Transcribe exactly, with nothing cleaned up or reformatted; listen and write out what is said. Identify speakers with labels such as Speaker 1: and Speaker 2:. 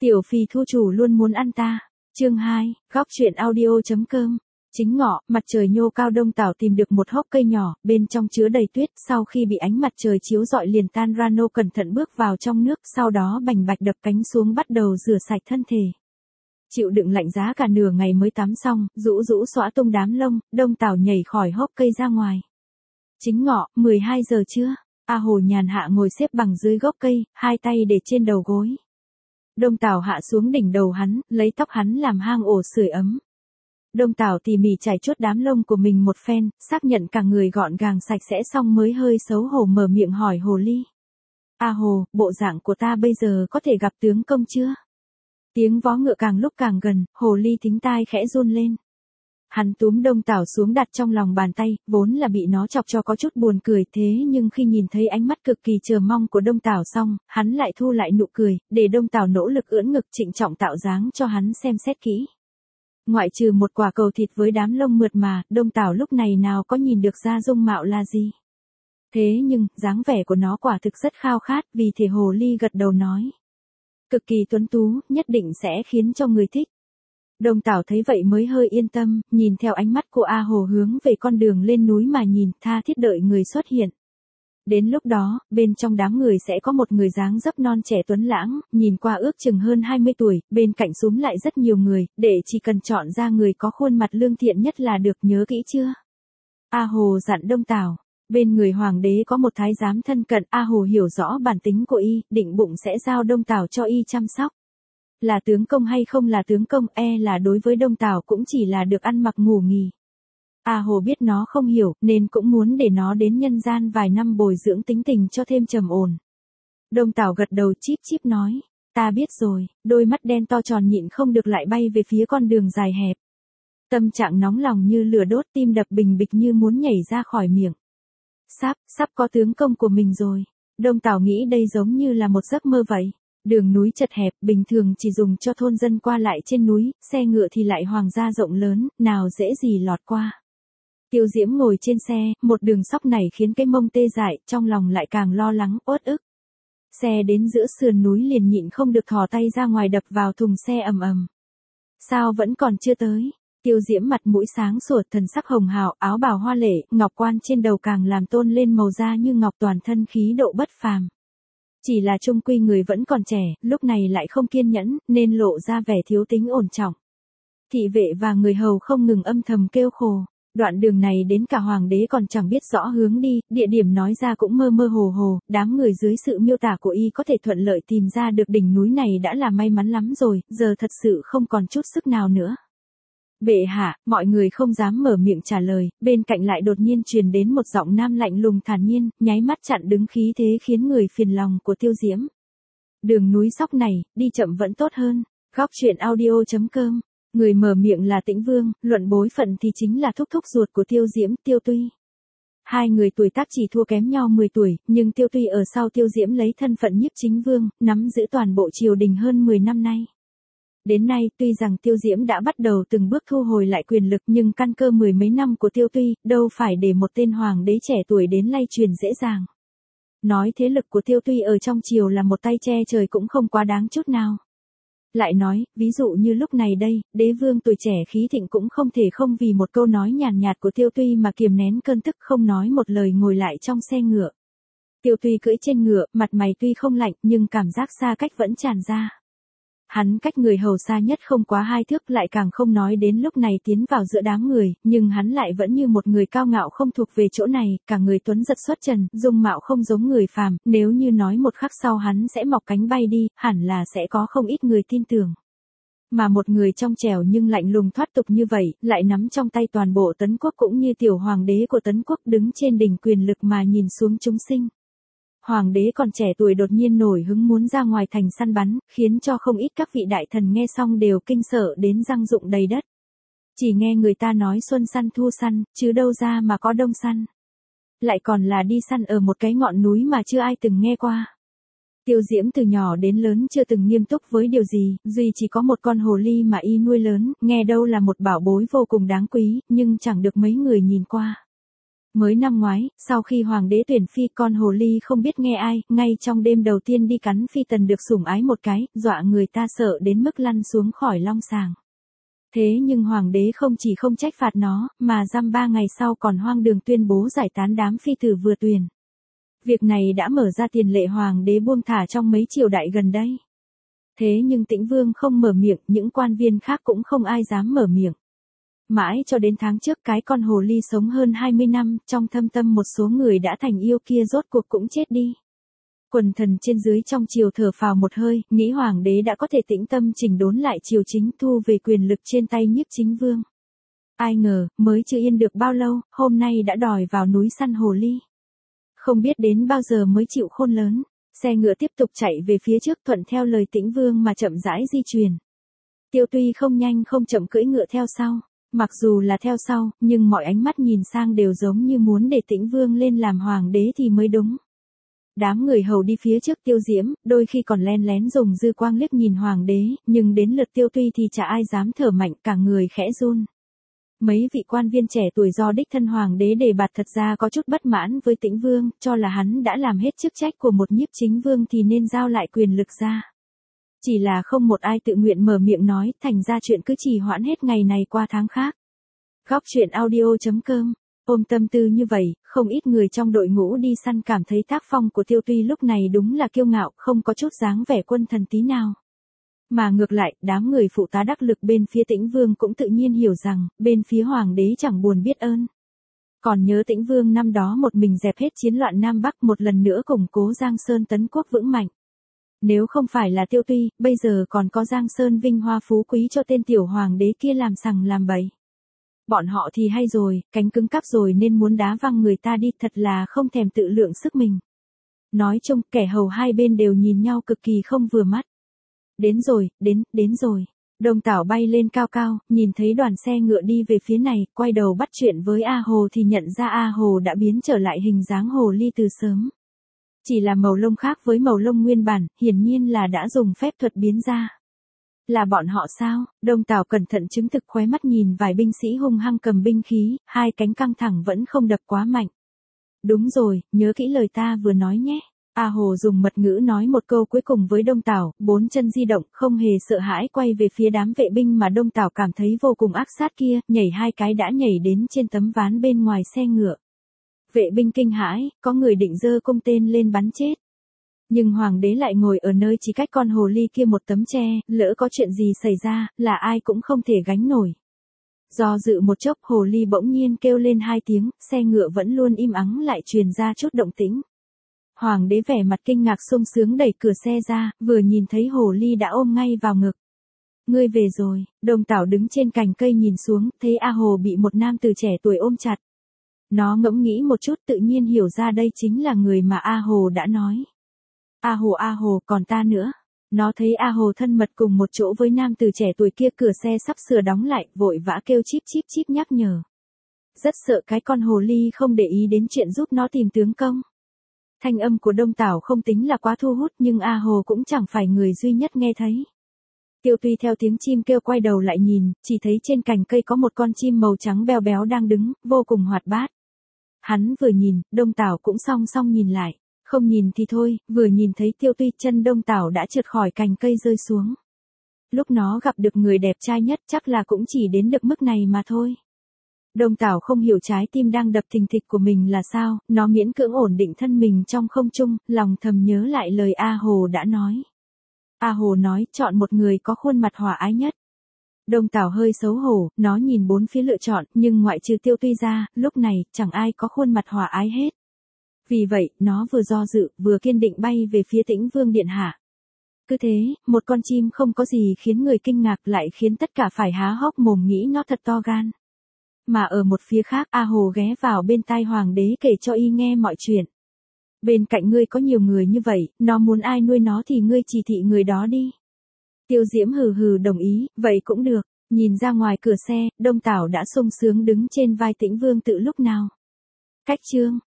Speaker 1: Tiểu Phì thu chủ luôn muốn ăn ta. Chương hai, góc truyện audio.com. Chính ngọ, mặt trời nhô cao, Đông Tảo tìm được một hốc cây nhỏ, bên trong chứa đầy tuyết, sau khi bị ánh mặt trời chiếu rọi liền tan ra. Nô cẩn thận bước vào trong nước, sau đó bành bạch đập cánh xuống bắt đầu rửa sạch thân thể. Chịu đựng lạnh giá cả nửa ngày mới tắm xong, rũ rũ xõa tung đám lông, Đông Tảo nhảy khỏi hốc cây ra ngoài. Chính ngọ, mười hai giờ trưa, A Hồ nhàn hạ ngồi xếp bằng dưới gốc cây, hai tay để trên đầu gối. Đông Tảo hạ xuống đỉnh đầu hắn, lấy tóc hắn làm hang ổ sưởi ấm. Đông Tảo tỉ mỉ chải chuốt đám lông của mình một phen, xác nhận cả người gọn gàng sạch sẽ xong mới hơi xấu hổ mở miệng hỏi Hồ Ly. A Hồ, bộ dạng của ta bây giờ có thể gặp tướng công chưa? Tiếng vó ngựa càng lúc càng gần, Hồ Ly thính tai khẽ run lên. Hắn túm Đông Tảo xuống đặt trong lòng bàn tay, vốn là bị nó chọc cho có chút buồn cười, thế nhưng khi nhìn thấy ánh mắt cực kỳ chờ mong của Đông Tảo xong, hắn lại thu lại nụ cười, để Đông Tảo nỗ lực ưỡn ngực trịnh trọng tạo dáng cho hắn xem xét kỹ. Ngoại trừ một quả cầu thịt với đám lông mượt mà, Đông Tảo lúc này nào có nhìn được ra dung mạo là gì. Thế nhưng, dáng vẻ của nó quả thực rất khao khát, vì thế Hồ Ly gật đầu nói. Cực kỳ tuấn tú, nhất định sẽ khiến cho người thích. Đông Tảo thấy vậy mới hơi yên tâm, nhìn theo ánh mắt của A Hồ hướng về con đường lên núi mà nhìn, tha thiết đợi người xuất hiện. Đến lúc đó, bên trong đám người sẽ có một người dáng dấp non trẻ tuấn lãng, nhìn qua ước chừng hơn hai mươi tuổi, bên cạnh xúm lại rất nhiều người, để chỉ cần chọn ra người có khuôn mặt lương thiện nhất là được, nhớ kỹ chưa? A Hồ dặn Đông Tảo. Bên người hoàng đế có một thái giám thân cận, A Hồ hiểu rõ bản tính của y, định bụng sẽ giao Đông Tảo cho y chăm sóc. Là tướng công hay không là tướng công, e là đối với Đông Tảo cũng chỉ là được ăn mặc ngủ nghỉ. A Hồ biết nó không hiểu, nên cũng muốn để nó đến nhân gian vài năm bồi dưỡng tính tình cho thêm trầm ổn. Đông Tảo gật đầu chíp chíp nói, ta biết rồi, đôi mắt đen to tròn nhịn không được lại bay về phía con đường dài hẹp. Tâm trạng nóng lòng như lửa đốt, tim đập bình bịch như muốn nhảy ra khỏi miệng. Sắp, sắp có tướng công của mình rồi. Đông Tảo nghĩ đây giống như là một giấc mơ vậy. Đường núi chật hẹp, bình thường chỉ dùng cho thôn dân qua lại trên núi, xe ngựa thì lại hoàng gia rộng lớn, nào dễ gì lọt qua. Tiêu Diễm ngồi trên xe, một đường sóc này khiến cái mông tê dại, trong lòng lại càng lo lắng, uất ức. Xe đến giữa sườn núi liền nhịn không được thò tay ra ngoài đập vào thùng xe ầm ầm. Sao vẫn còn chưa tới? Tiêu Diễm mặt mũi sáng sủa, thần sắc hồng hào, áo bào hoa lệ, ngọc quan trên đầu càng làm tôn lên màu da như ngọc, toàn thân khí độ bất phàm. Chỉ là trung quy người vẫn còn trẻ, lúc này lại không kiên nhẫn, nên lộ ra vẻ thiếu tính ổn trọng. Thị vệ và người hầu không ngừng âm thầm kêu khổ. Đoạn đường này đến cả hoàng đế còn chẳng biết rõ hướng đi, địa điểm nói ra cũng mơ mơ hồ hồ, đám người dưới sự miêu tả của y có thể thuận lợi tìm ra được đỉnh núi này đã là may mắn lắm rồi, giờ thật sự không còn chút sức nào nữa. Bệ hạ, mọi người không dám mở miệng trả lời, bên cạnh lại đột nhiên truyền đến một giọng nam lạnh lùng thản nhiên, nháy mắt chặn đứng khí thế khiến người phiền lòng của Tiêu Diễm. Đường núi sóc này, đi chậm vẫn tốt hơn. Góc truyện audio.com. Người mở miệng là Tĩnh Vương, luận bối phận thì chính là thúc thúc ruột của Tiêu Diễm, Tiêu Tuy. Hai người tuổi tác chỉ thua kém nhau mười tuổi, nhưng Tiêu Tuy ở sau Tiêu Diễm lấy thân phận nhiếp chính vương, nắm giữ toàn bộ triều đình hơn mười năm nay. Đến nay, tuy rằng Tiêu Diễm đã bắt đầu từng bước thu hồi lại quyền lực, nhưng căn cơ mười mấy năm của Tiêu Tuy, đâu phải để một tên hoàng đế trẻ tuổi đến lay truyền dễ dàng. Nói thế lực của Tiêu Tuy ở trong triều là một tay che trời cũng không quá đáng chút nào. Lại nói, ví dụ như lúc này đây, đế vương tuổi trẻ khí thịnh cũng không thể không vì một câu nói nhàn nhạt của Tiêu Tuy mà kiềm nén cơn tức, không nói một lời ngồi lại trong xe ngựa. Tiêu Tuy cưỡi trên ngựa, mặt mày tuy không lạnh nhưng cảm giác xa cách vẫn tràn ra. Hắn cách người hầu xa nhất không quá hai thước, lại càng không nói đến lúc này tiến vào giữa đám người, nhưng hắn lại vẫn như một người cao ngạo không thuộc về chỗ này, cả người tuấn giật xuất trần, dung mạo không giống người phàm, nếu như nói một khắc sau hắn sẽ mọc cánh bay đi, hẳn là sẽ có không ít người tin tưởng. Mà một người trong trẻo nhưng lạnh lùng thoát tục như vậy, lại nắm trong tay toàn bộ Tấn Quốc cũng như tiểu hoàng đế của Tấn Quốc đứng trên đỉnh quyền lực mà nhìn xuống chúng sinh. Hoàng đế còn trẻ tuổi đột nhiên nổi hứng muốn ra ngoài thành săn bắn, khiến cho không ít các vị đại thần nghe xong đều kinh sợ đến răng rụng đầy đất. Chỉ nghe người ta nói xuân săn thu săn, chứ đâu ra mà có đông săn. Lại còn là đi săn ở một cái ngọn núi mà chưa ai từng nghe qua. Tiêu Diễm từ nhỏ đến lớn chưa từng nghiêm túc với điều gì, duy chỉ có một con hồ ly mà y nuôi lớn, nghe đâu là một bảo bối vô cùng đáng quý, nhưng chẳng được mấy người nhìn qua. Mới năm ngoái, sau khi hoàng đế tuyển phi, con hồ ly không biết nghe ai, ngay trong đêm đầu tiên đi cắn phi tần được sủng ái một cái, dọa người ta sợ đến mức lăn xuống khỏi long sàng. Thế nhưng hoàng đế không chỉ không trách phạt nó, mà giam ba ngày sau còn hoang đường tuyên bố giải tán đám phi tử vừa tuyển. Việc này đã mở ra tiền lệ hoàng đế buông thả trong mấy triều đại gần đây. Thế nhưng Tĩnh Vương không mở miệng, những quan viên khác cũng không ai dám mở miệng. Mãi cho đến tháng trước cái con hồ ly sống hơn hai mươi năm, trong thâm tâm một số người đã thành yêu kia rốt cuộc cũng chết đi. Quần thần trên dưới trong triều thở phào một hơi, nghĩ hoàng đế đã có thể tĩnh tâm chỉnh đốn lại triều chính, thu về quyền lực trên tay Nhiếp Chính Vương. Ai ngờ, mới chưa yên được bao lâu, hôm nay đã đòi vào núi săn hồ ly. Không biết đến bao giờ mới chịu khôn lớn, xe ngựa tiếp tục chạy về phía trước thuận theo lời Tĩnh Vương mà chậm rãi di chuyển. Tiêu Tuy không nhanh không chậm cưỡi ngựa theo sau. Mặc dù là theo sau, nhưng mọi ánh mắt nhìn sang đều giống như muốn để Tĩnh Vương lên làm hoàng đế thì mới đúng. Đám người hầu đi phía trước Tiêu Diễm, đôi khi còn len lén dùng dư quang liếc nhìn hoàng đế, nhưng đến lượt Tiêu Tuy thì chả ai dám thở mạnh, cả người khẽ run. Mấy vị quan viên trẻ tuổi do đích thân hoàng đế đề bạt thật ra có chút bất mãn với Tĩnh Vương, cho là hắn đã làm hết chức trách của một nhiếp chính vương thì nên giao lại quyền lực ra. Chỉ là không một ai tự nguyện mở miệng nói, thành ra chuyện cứ trì hoãn hết ngày này qua tháng khác. Góc truyện audio chấm com. Ôm tâm tư như vậy, không ít người trong đội ngũ đi săn cảm thấy tác phong của Tiêu Tuy lúc này đúng là kiêu ngạo, không có chút dáng vẻ quân thần tí nào. Mà ngược lại, đám người phụ tá đắc lực bên phía Tĩnh Vương cũng tự nhiên hiểu rằng, bên phía hoàng đế chẳng buồn biết ơn. Còn nhớ Tĩnh Vương năm đó một mình dẹp hết chiến loạn Nam Bắc, một lần nữa củng cố Giang Sơn tấn quốc vững mạnh. Nếu không phải là Tiêu Tuy, bây giờ còn có Giang Sơn vinh hoa phú quý cho tên tiểu hoàng đế kia làm sằng làm bậy. Bọn họ thì hay rồi, cánh cứng cắp rồi nên muốn đá văng người ta đi, thật là không thèm tự lượng sức mình. Nói chung, kẻ hầu hai bên đều nhìn nhau cực kỳ không vừa mắt. Đến rồi, đến, đến rồi. Đông Tảo bay lên cao cao, nhìn thấy đoàn xe ngựa đi về phía này, quay đầu bắt chuyện với A Hồ thì nhận ra A Hồ đã biến trở lại hình dáng hồ ly từ sớm. Chỉ là màu lông khác với màu lông nguyên bản, hiển nhiên là đã dùng phép thuật biến ra. Là bọn họ sao? Đông Tảo cẩn thận chứng thực, khóe mắt nhìn vài binh sĩ hung hăng cầm binh khí, hai cánh căng thẳng vẫn không đập quá mạnh. Đúng rồi, nhớ kỹ lời ta vừa nói nhé. A Hồ dùng mật ngữ nói một câu cuối cùng với Đông Tảo, bốn chân di động, không hề sợ hãi quay về phía đám vệ binh mà Đông Tảo cảm thấy vô cùng ác sát kia, nhảy hai cái đã nhảy đến trên tấm ván bên ngoài xe ngựa. Vệ binh kinh hãi, có người định giơ cung tên lên bắn chết. Nhưng hoàng đế lại ngồi ở nơi chỉ cách con hồ ly kia một tấm tre, lỡ có chuyện gì xảy ra, là ai cũng không thể gánh nổi. Do dự một chốc, hồ ly bỗng nhiên kêu lên hai tiếng, xe ngựa vẫn luôn im ắng lại truyền ra chút động tĩnh. Hoàng đế vẻ mặt kinh ngạc sung sướng đẩy cửa xe ra, vừa nhìn thấy hồ ly đã ôm ngay vào ngực. Ngươi về rồi. Đông Tảo đứng trên cành cây nhìn xuống, thấy A Hồ bị một nam tử trẻ tuổi ôm chặt. Nó ngẫm nghĩ một chút tự nhiên hiểu ra đây chính là người mà A Hồ đã nói. A Hồ A Hồ, còn ta nữa. Nó thấy A Hồ thân mật cùng một chỗ với nam tử trẻ tuổi kia, cửa xe sắp sửa đóng lại, vội vã kêu chíp chíp chíp nhắc nhở. Rất sợ cái con hồ ly không để ý đến chuyện giúp nó tìm tướng công. Thanh âm của Đông Tảo không tính là quá thu hút, nhưng A Hồ cũng chẳng phải người duy nhất nghe thấy. Tiêu Tuy theo tiếng chim kêu quay đầu lại nhìn, chỉ thấy trên cành cây có một con chim màu trắng béo béo đang đứng, vô cùng hoạt bát. Hắn vừa nhìn, Đông Tảo cũng song song nhìn lại. Không nhìn thì thôi, vừa nhìn thấy Tiêu Tuy, chân Đông Tảo đã trượt khỏi cành cây rơi xuống. Lúc nó gặp được người đẹp trai nhất chắc là cũng chỉ đến được mức này mà thôi. Đông Tảo không hiểu trái tim đang đập thình thịch của mình là sao, nó miễn cưỡng ổn định thân mình trong không trung, lòng thầm nhớ lại lời A Hồ đã nói. A Hồ nói, chọn một người có khuôn mặt hòa ái nhất. Đông Tảo hơi xấu hổ, nó nhìn bốn phía lựa chọn, nhưng ngoại trừ Tiêu Tuy ra, lúc này, chẳng ai có khuôn mặt hòa ái hết. Vì vậy, nó vừa do dự, vừa kiên định bay về phía Tĩnh Vương điện hạ. Cứ thế, một con chim không có gì khiến người kinh ngạc lại khiến tất cả phải há hốc mồm nghĩ nó thật to gan. Mà ở một phía khác, A Hồ ghé vào bên tai hoàng đế kể cho y nghe mọi chuyện. Bên cạnh ngươi có nhiều người như vậy, nó muốn ai nuôi nó thì ngươi chỉ thị người đó đi. Tiêu Diễm hừ hừ đồng ý, vậy cũng được. Nhìn ra ngoài cửa xe, Đông Tảo đã sung sướng đứng trên vai Tĩnh Vương tự lúc nào. Cách chương.